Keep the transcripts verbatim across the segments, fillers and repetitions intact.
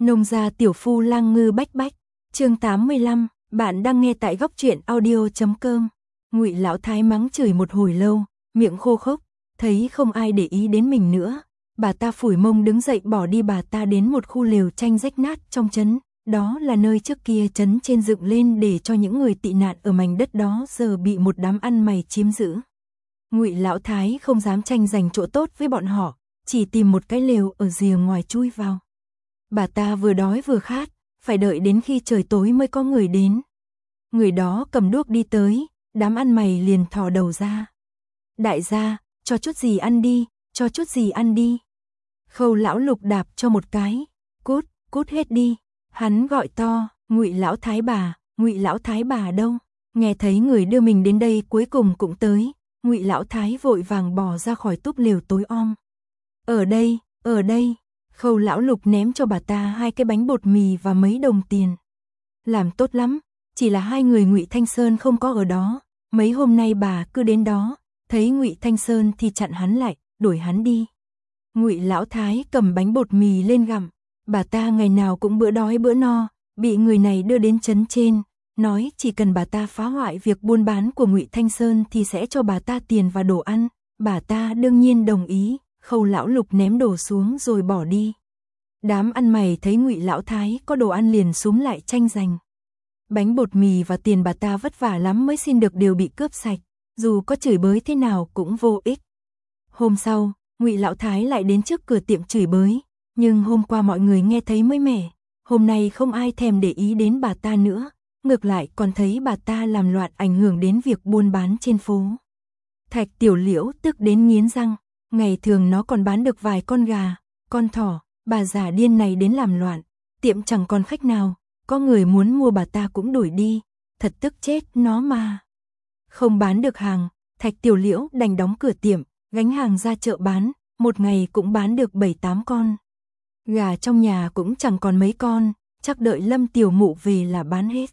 Nông gia tiểu phu lang ngư bách bách, chương tám mươi lăm, bạn đang nghe tại góc truyện audio chấm com. Ngụy lão thái mắng chửi một hồi lâu, miệng khô khốc, thấy không ai để ý đến mình nữa, bà ta phủi mông đứng dậy bỏ đi. Bà ta đến một khu lều tranh rách nát trong trấn, đó là nơi trước kia trấn trên dựng lên để cho những người tị nạn ở mảnh đất đó, giờ bị một đám ăn mày chiếm giữ. Ngụy lão thái không dám tranh giành chỗ tốt với bọn họ, chỉ tìm một cái lều ở rìa ngoài chui vào. Bà ta vừa đói vừa khát, phải đợi đến khi trời tối mới có người đến. Người đó cầm đuốc đi tới, đám ăn mày liền thò đầu ra. Đại gia, cho chút gì ăn đi, cho chút gì ăn đi. Khâu lão lục đạp cho một cái, cút, cút hết đi. Hắn gọi to, Ngụy lão thái bà, Ngụy lão thái bà đâu? Nghe thấy người đưa mình đến đây cuối cùng cũng tới, Ngụy lão thái vội vàng bò ra khỏi túp lều tối om. Ở đây, ở đây. Khâu lão lục ném cho bà ta hai cái bánh bột mì và mấy đồng tiền. Làm tốt lắm, chỉ là hai người Ngụy Thanh Sơn không có ở đó, mấy hôm nay bà cứ đến đó, thấy Ngụy Thanh Sơn thì chặn hắn lại, đuổi hắn đi. Ngụy lão thái cầm bánh bột mì lên gặm, bà ta ngày nào cũng bữa đói bữa no, bị người này đưa đến trấn trên, nói chỉ cần bà ta phá hoại việc buôn bán của Ngụy Thanh Sơn thì sẽ cho bà ta tiền và đồ ăn. Bà ta đương nhiên đồng ý. Khâu lão lục ném đồ xuống rồi bỏ đi. Đám ăn mày thấy Ngụy lão thái có đồ ăn liền xúm lại tranh giành. Bánh bột mì và tiền bà ta vất vả lắm mới xin được đều bị cướp sạch, dù có chửi bới thế nào cũng vô ích. Hôm sau, Ngụy lão thái lại đến trước cửa tiệm chửi bới, nhưng hôm qua mọi người nghe thấy mới mẻ, hôm nay không ai thèm để ý đến bà ta nữa, ngược lại còn thấy bà ta làm loạn ảnh hưởng đến việc buôn bán trên phố. Thạch Tiểu Liễu tức đến nghiến răng. Ngày thường nó còn bán được vài con gà, con thỏ, bà già điên này đến làm loạn, tiệm chẳng còn khách nào, có người muốn mua bà ta cũng đuổi đi, thật tức chết nó mà. Không bán được hàng, Thạch Tiểu Liễu đành đóng cửa tiệm, gánh hàng ra chợ bán, một ngày cũng bán được bảy tám con. Gà trong nhà cũng chẳng còn mấy con, chắc đợi Lâm Tiểu Mụ về là bán hết.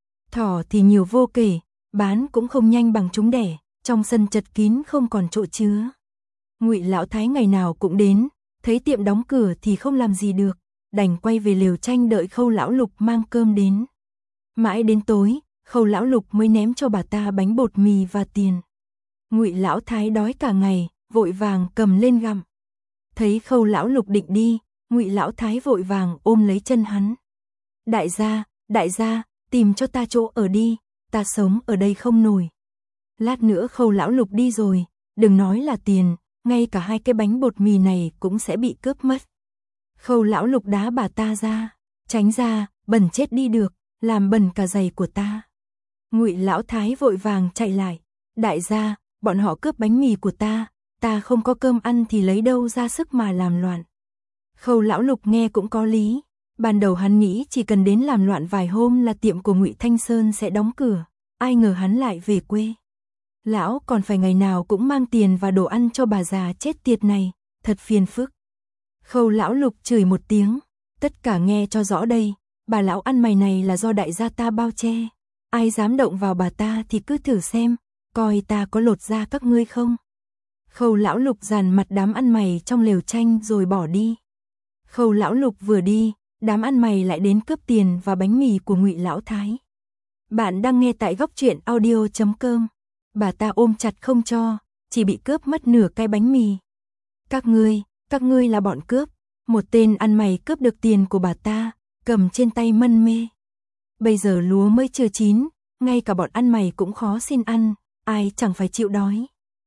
Thỏ thì nhiều vô kể, bán cũng không nhanh bằng chúng đẻ, trong sân chật kín không còn chỗ chứa. Ngụy lão thái ngày nào cũng đến, thấy tiệm đóng cửa thì không làm gì được, đành quay về lều tranh đợi Khâu lão lục mang cơm đến. Mãi đến tối, Khâu lão lục mới ném cho bà ta bánh bột mì và tiền. Ngụy lão thái đói cả ngày, vội vàng cầm lên gặm. Thấy Khâu lão lục định đi, Ngụy lão thái vội vàng ôm lấy chân hắn. Đại gia, đại gia, tìm cho ta chỗ ở đi, ta sống ở đây không nổi. Lát nữa Khâu lão lục đi rồi, đừng nói là tiền, ngay cả hai cái bánh bột mì này cũng sẽ bị cướp mất. Khâu lão lục đá bà ta ra, tránh ra, bẩn chết đi được, làm bẩn cả giày của ta. Ngụy lão thái vội vàng chạy lại, đại gia, bọn họ cướp bánh mì của ta, ta không có cơm ăn thì lấy đâu ra sức mà làm loạn. Khâu lão lục nghe cũng có lý, ban đầu hắn nghĩ chỉ cần đến làm loạn vài hôm là tiệm của Ngụy Thanh Sơn sẽ đóng cửa, ai ngờ hắn lại về quê. Lão còn phải ngày nào cũng mang tiền và đồ ăn cho bà già chết tiệt này, thật phiền phức. Khâu lão lục chửi một tiếng, tất cả nghe cho rõ đây, bà lão ăn mày này là do đại gia ta bao che, ai dám động vào bà ta thì cứ thử xem, coi ta có lột da các ngươi không. Khâu lão lục dàn mặt đám ăn mày trong lều tranh rồi bỏ đi. Khâu lão lục vừa đi, đám ăn mày lại đến cướp tiền và bánh mì của Ngụy lão thái. Bạn đang nghe tại góc truyện audio chấm com. Bà ta ôm chặt không cho, chỉ bị cướp mất nửa cái bánh mì. Các ngươi, các ngươi là bọn cướp. Một tên ăn mày cướp được tiền của bà ta, cầm trên tay mân mê. Bây giờ lúa mới chưa chín, ngay cả bọn ăn mày cũng khó xin ăn, ai chẳng phải chịu đói.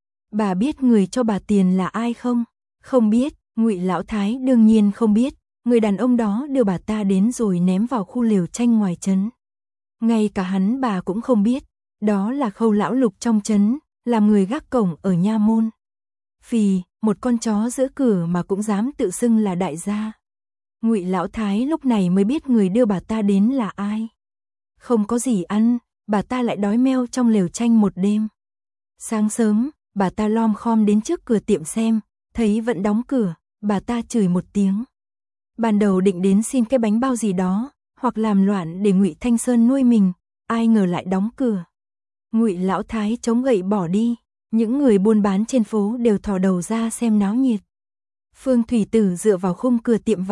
Bà biết người cho bà tiền là ai không? Không biết, Ngụy lão thái đương nhiên không biết, người đàn ông đó đưa bà ta đến rồi ném vào khu lều tranh ngoài trấn. Ngay cả hắn bà cũng không biết. Đó là Khâu lão lục trong trấn, làm người gác cổng ở nha môn. Phì, một con chó giữa cửa mà cũng dám tự xưng là đại gia. Ngụy lão thái lúc này mới biết người đưa bà ta đến là ai. Không có gì ăn, bà ta lại đói meo trong lều tranh một đêm. Sáng sớm, bà ta lom khom đến trước cửa tiệm xem, thấy vẫn đóng cửa, bà ta chửi một tiếng. Ban đầu định đến xin cái bánh bao gì đó, hoặc làm loạn để Ngụy Thanh Sơn nuôi mình, ai ngờ lại đóng cửa. Ngụy lão thái chống gậy bỏ đi, những người buôn bán trên phố đều thò đầu ra xem náo nhiệt. Phương Thủy Tử dựa vào khung cửa tiệm vải,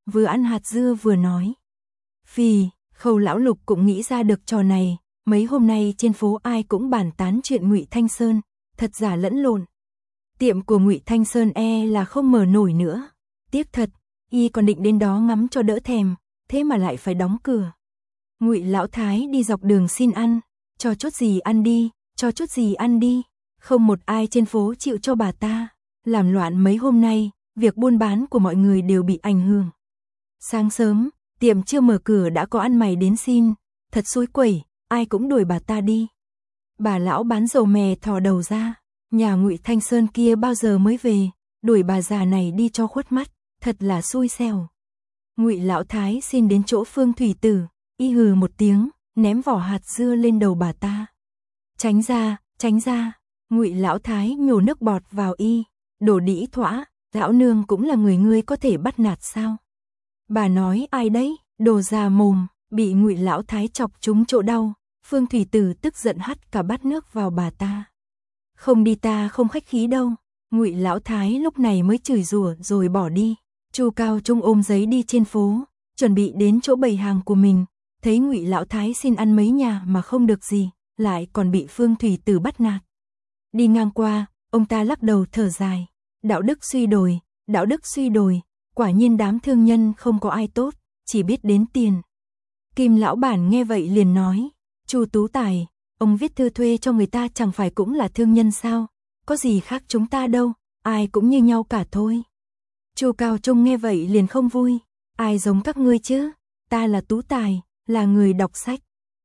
vừa ăn hạt dưa vừa nói. Phì, Khâu lão Lục cũng nghĩ ra được trò này, mấy hôm nay trên phố ai cũng bàn tán chuyện Ngụy Thanh Sơn, thật giả lẫn lộn. Tiệm của Ngụy Thanh Sơn e là không mở nổi nữa. Tiếc thật, y còn định đến đó ngắm cho đỡ thèm, thế mà lại phải đóng cửa. Ngụy lão thái đi dọc đường xin ăn, cho chút gì ăn đi, cho chút gì ăn đi, không một ai trên phố chịu cho bà ta. Làm loạn mấy hôm nay, việc buôn bán của mọi người đều bị ảnh hưởng. Sáng sớm, tiệm chưa mở cửa đã có ăn mày đến xin, thật xối quẩy, ai cũng đuổi bà ta đi. Bà lão bán dầu mè thò đầu ra, nhà Ngụy Thanh Sơn kia bao giờ mới về, đuổi bà già này đi cho khuất mắt, thật là xui xẻo. Ngụy lão thái xin đến chỗ Phương Thủy Tử, y hừ một tiếng, ném vỏ hạt dưa lên đầu bà ta. Tránh ra, tránh ra, Ngụy lão thái nhổ nước bọt vào y, đổ đĩ thõa, lão nương cũng là người ngươi có thể bắt nạt sao? Bà nói ai đấy, đồ già mồm, bị Ngụy lão thái chọc trúng chỗ đau, Phương Thủy Tử tức giận hắt cả bát nước vào bà ta. Không đi ta không khách khí đâu. Ngụy lão thái lúc này mới chửi rủa rồi bỏ đi. Chu Cao Trung ôm giấy đi trên phố, chuẩn bị đến chỗ bày hàng của mình, thấy Ngụy lão thái xin ăn mấy nhà mà không được gì, lại còn bị Phương Thủy Tử bắt nạt. Đi ngang qua, ông ta lắc đầu thở dài, đạo đức suy đồi, đạo đức suy đồi, quả nhiên đám thương nhân không có ai tốt, chỉ biết đến tiền. Kim lão bản nghe vậy liền nói, Chu Tú Tài, ông viết thư thuê cho người ta chẳng phải cũng là thương nhân sao, có gì khác chúng ta đâu, ai cũng như nhau cả thôi. Chu Cao Trung nghe vậy liền không vui, ai giống các ngươi chứ, ta là Tú Tài, là người đọc sách.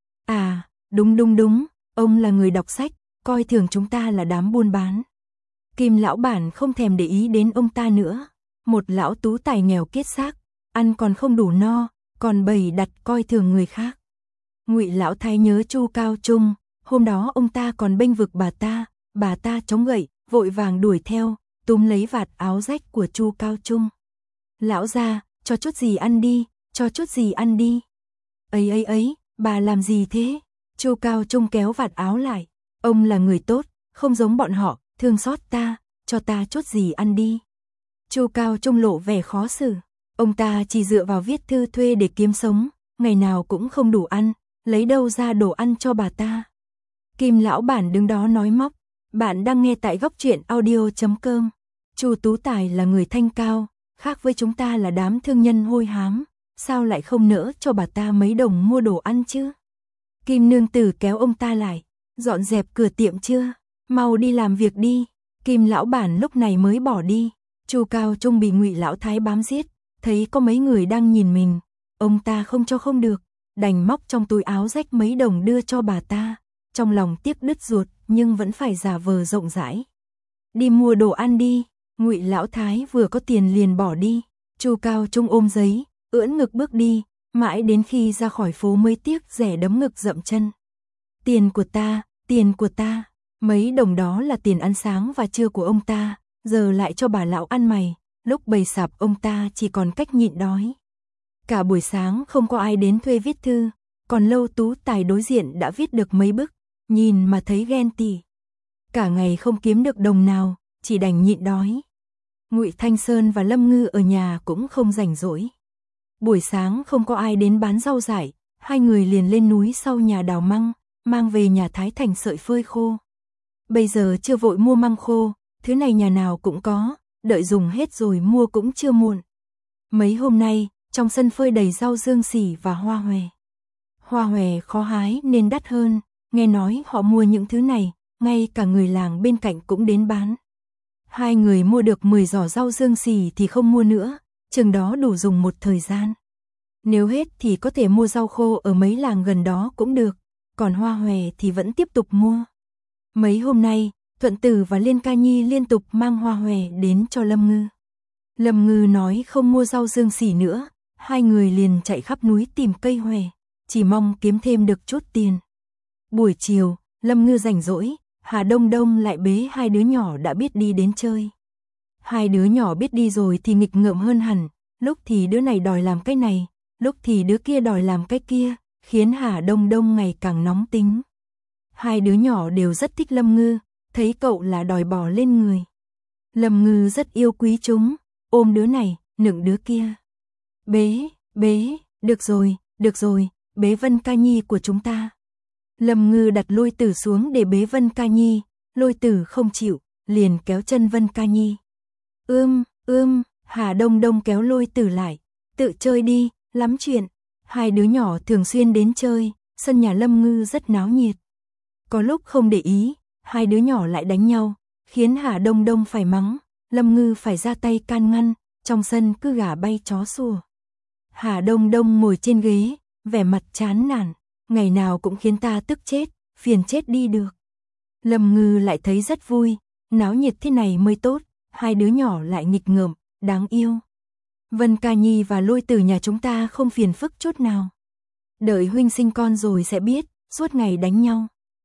À, đúng đúng đúng, ông là người đọc sách, coi thường chúng ta là đám buôn bán. Kim lão bản không thèm để ý đến ông ta nữa, một lão Tú Tài nghèo kiết xác, ăn còn không đủ no, còn bày đặt coi thường người khác. Ngụy lão thái nhớ Chu Cao Trung, hôm đó ông ta còn bênh vực bà ta, bà ta chống gậy, vội vàng đuổi theo, túm lấy vạt áo rách của Chu Cao Trung. Lão gia, cho chút gì ăn đi, cho chút gì ăn đi. Ấy ấy ấy, bà làm gì thế? Chu Cao Trung kéo vạt áo lại, ông là người tốt, không giống bọn họ, thương xót ta, cho ta chút gì ăn đi. Chu Cao Trung lộ vẻ khó xử, ông ta chỉ dựa vào viết thư thuê để kiếm sống, ngày nào cũng không đủ ăn, lấy đâu ra đồ ăn cho bà ta. Kim lão bản đứng đó nói móc, bạn đang nghe tại góc truyện audio chấm com. Chu Tú Tài là người thanh cao, khác với chúng ta là đám thương nhân hôi hám, sao lại không nỡ cho bà ta mấy đồng mua đồ ăn chứ? Kim nương tử kéo ông ta lại, dọn dẹp cửa tiệm chưa? Mau đi làm việc đi. Kim lão bản lúc này mới bỏ đi. Chu Cao Trung bị Ngụy lão thái bám giết, thấy có mấy người đang nhìn mình, ông ta không cho không được, đành móc trong túi áo rách mấy đồng đưa cho bà ta, trong lòng tiếc đứt ruột nhưng vẫn phải giả vờ rộng rãi. Đi mua đồ ăn đi. Ngụy lão thái vừa có tiền liền bỏ đi. Chu Cao Trung ôm giấy, ưỡn ngực bước đi, mãi đến khi ra khỏi phố mới tiếc rẻ đấm ngực dậm chân. Tiền của ta, tiền của ta, mấy đồng đó là tiền ăn sáng và trưa của ông ta, giờ lại cho bà lão ăn mày, lúc bày sạp ông ta chỉ còn cách nhịn đói. Cả buổi sáng không có ai đến thuê viết thư, còn Lâu Tú Tài đối diện đã viết được mấy bức, nhìn mà thấy ghen tị. Cả ngày không kiếm được đồng nào, chỉ đành nhịn đói. Ngụy Thanh Sơn và Lâm Ngư ở nhà cũng không rảnh rỗi. Buổi sáng không có ai đến bán rau dại, hai người liền lên núi sau nhà đào măng, mang về nhà thái thành sợi phơi khô. Bây giờ chưa vội mua măng khô, thứ này nhà nào cũng có, đợi dùng hết rồi mua cũng chưa muộn. Mấy hôm nay, trong sân phơi đầy rau dương sỉ và hoa hòe. Hoa hòe khó hái nên đắt hơn, nghe nói họ mua những thứ này, ngay cả người làng bên cạnh cũng đến bán. Hai người mua được mười giỏ rau dương sỉ thì không mua nữa, chừng đó đủ dùng một thời gian. Nếu hết thì có thể mua rau khô ở mấy làng gần đó cũng được, còn hoa hòe thì vẫn tiếp tục mua. Mấy hôm nay, Thuận Tử và Liên Ca Nhi liên tục mang hoa hòe đến cho Lâm Ngư. Lâm Ngư nói không mua rau dương sỉ nữa, hai người liền chạy khắp núi tìm cây hòe, chỉ mong kiếm thêm được chút tiền. Buổi chiều, Lâm Ngư rảnh rỗi, Hà Đông Đông lại bế hai đứa nhỏ đã biết đi đến chơi. Hai đứa nhỏ biết đi rồi thì nghịch ngợm hơn hẳn, lúc thì đứa này đòi làm cái này, lúc thì đứa kia đòi làm cái kia, khiến Hà Đông Đông ngày càng nóng tính. Hai đứa nhỏ đều rất thích Lâm Ngư, thấy cậu là đòi bò lên người. Lâm Ngư rất yêu quý chúng, ôm đứa này, nựng đứa kia. Bế, bế, được rồi, được rồi, bế Vân Ca Nhi của chúng ta. Lâm Ngư đặt Lôi Tử xuống để bế Vân Ca Nhi, Lôi Tử không chịu, liền kéo chân Vân Ca Nhi. Ưm, ưm, Hà Đông Đông kéo Lôi Tử lại, tự chơi đi, lắm chuyện. Hai đứa nhỏ thường xuyên đến chơi, sân nhà Lâm Ngư rất náo nhiệt. Có lúc không để ý, hai đứa nhỏ lại đánh nhau, khiến Hà Đông Đông phải mắng, Lâm Ngư phải ra tay can ngăn, trong sân cứ gà bay chó sủa. Hà Đông Đông ngồi trên ghế, vẻ mặt chán nản, ngày nào cũng khiến ta tức chết, phiền chết đi được. Lâm Ngư lại thấy rất vui, náo nhiệt thế này mới tốt, hai đứa nhỏ lại nghịch ngợm, đáng yêu. Vân Ca Nhi và Lôi Tử nhà chúng ta không phiền phức chút nào. Đợi huynh sinh con rồi sẽ biết, suốt ngày đánh nhau.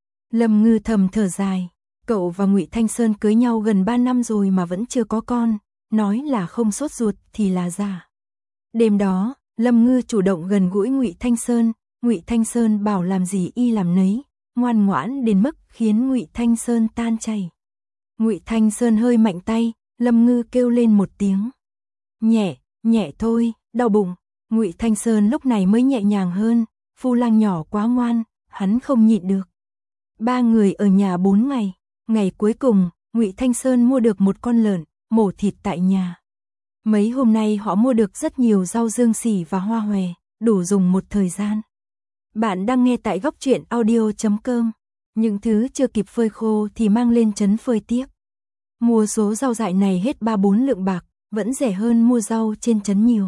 Lâm Ngư thầm thở dài, cậu và Ngụy Thanh Sơn cưới nhau gần ba năm rồi mà vẫn chưa có con, nói là không sốt ruột thì là giả. Đêm đó, Lâm Ngư chủ động gần gũi Ngụy Thanh Sơn, Ngụy Thanh Sơn bảo làm gì y làm nấy, ngoan ngoãn đến mức khiến Ngụy Thanh Sơn tan chảy. Ngụy Thanh Sơn hơi mạnh tay, Lâm Ngư kêu lên một tiếng. Nhẹ, nhẹ thôi, đau bụng. Ngụy Thanh Sơn lúc này mới nhẹ nhàng hơn, Phu Lang nhỏ quá ngoan, hắn không nhịn được. Ba người ở nhà bốn ngày, ngày cuối cùng, Ngụy Thanh Sơn mua được một con lợn, mổ thịt tại nhà. Mấy hôm nay họ mua được rất nhiều rau dương sỉ và hoa hòe, đủ dùng một thời gian. Bạn đang nghe tại góc truyện audio chấm com. Những thứ chưa kịp phơi khô thì mang lên trấn phơi tiếp. Mua số rau dại này hết ba bốn lượng bạc, vẫn rẻ hơn mua rau trên trấn nhiều.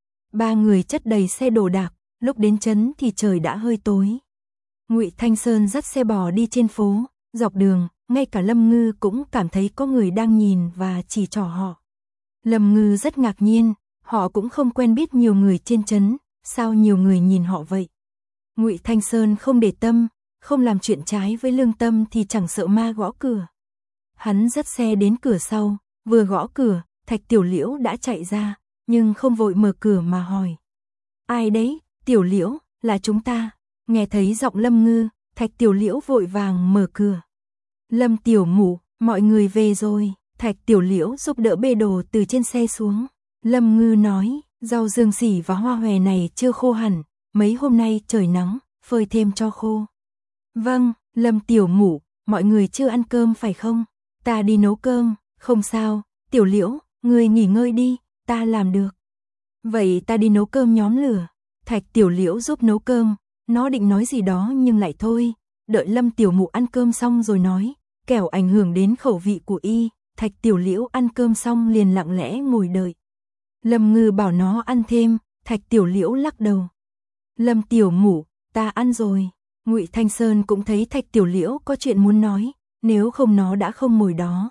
Ba người chất đầy xe đồ đạc, lúc đến trấn thì trời đã hơi tối. Ngụy Thanh Sơn dắt xe bò đi trên phố, dọc đường, ngay cả Lâm Ngư cũng cảm thấy có người đang nhìn và chỉ trỏ họ. Lâm Ngư rất ngạc nhiên, họ cũng không quen biết nhiều người trên trấn, sao nhiều người nhìn họ vậy? Ngụy Thanh Sơn không để tâm, không làm chuyện trái với lương tâm thì chẳng sợ ma gõ cửa. Hắn dắt xe đến cửa sau, vừa gõ cửa, Thạch Tiểu Liễu đã chạy ra, nhưng không vội mở cửa mà hỏi. Ai đấy, Tiểu Liễu, là chúng ta. Nghe thấy giọng Lâm Ngư, Thạch Tiểu Liễu vội vàng mở cửa. Lâm Tiểu Mụ, mọi người về rồi. Thạch Tiểu Liễu giúp đỡ bê đồ từ trên xe xuống. Lâm Ngư nói, rau dương sỉ và hoa hòe này chưa khô hẳn, mấy hôm nay trời nắng, phơi thêm cho khô. Vâng, Lâm Tiểu Mụ, mọi người chưa ăn cơm phải không? Ta đi nấu cơm, không sao, Tiểu Liễu, ngươi nghỉ ngơi đi, ta làm được. Vậy ta đi nấu cơm nhóm lửa. Thạch Tiểu Liễu giúp nấu cơm, nó định nói gì đó nhưng lại thôi, đợi Lâm Tiểu Mụ ăn cơm xong rồi nói, kẻo ảnh hưởng đến khẩu vị của y. Thạch Tiểu Liễu ăn cơm xong liền lặng lẽ ngồi đợi. Lâm Ngư bảo nó ăn thêm, Thạch Tiểu Liễu lắc đầu. Lâm Tiểu Mụ, ta ăn rồi. Ngụy Thanh Sơn cũng thấy Thạch Tiểu Liễu có chuyện muốn nói, nếu không nó đã không ngồi đó.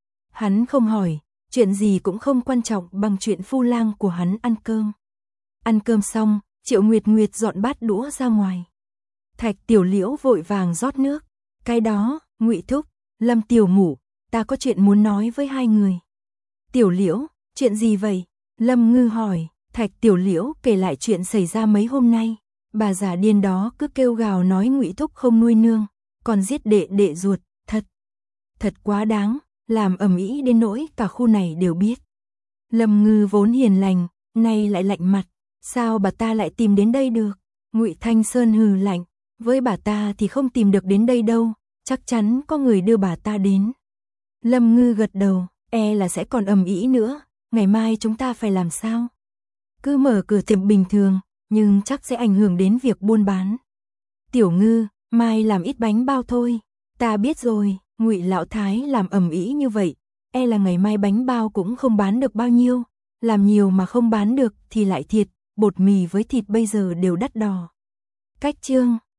Hắn không hỏi, chuyện gì cũng không quan trọng bằng chuyện Phu Lang của hắn ăn cơm. Ăn cơm xong, Triệu Nguyệt Nguyệt dọn bát đũa ra ngoài. Thạch Tiểu Liễu vội vàng rót nước. Cái đó, Ngụy Thúc, Lâm Tiểu Mụ, ta có chuyện muốn nói với hai người. Tiểu Liễu, chuyện gì vậy? Lâm Ngư hỏi. Thạch Tiểu Liễu kể lại chuyện xảy ra mấy hôm nay. Bà già điên đó cứ kêu gào nói Ngụy Thúc không nuôi nương, còn giết đệ đệ ruột, thật. Thật quá đáng, làm ầm ĩ đến nỗi cả khu này đều biết. Lâm Ngư vốn hiền lành, nay lại lạnh mặt, sao bà ta lại tìm đến đây được? Ngụy Thanh Sơn hừ lạnh, với bà ta thì không tìm được đến đây đâu, chắc chắn có người đưa bà ta đến. Lâm Ngư gật đầu, e là sẽ còn ầm ĩ nữa, ngày mai chúng ta phải làm sao? Cứ mở cửa tiệm bình thường, nhưng chắc sẽ ảnh hưởng đến việc buôn bán. Tiểu Ngư, mai làm ít bánh bao thôi. Ta biết rồi, Ngụy Lão Thái làm ầm ĩ như vậy, e là ngày mai bánh bao cũng không bán được bao nhiêu, làm nhiều mà không bán được thì lại thiệt, bột mì với thịt bây giờ đều đắt đỏ. Cách chương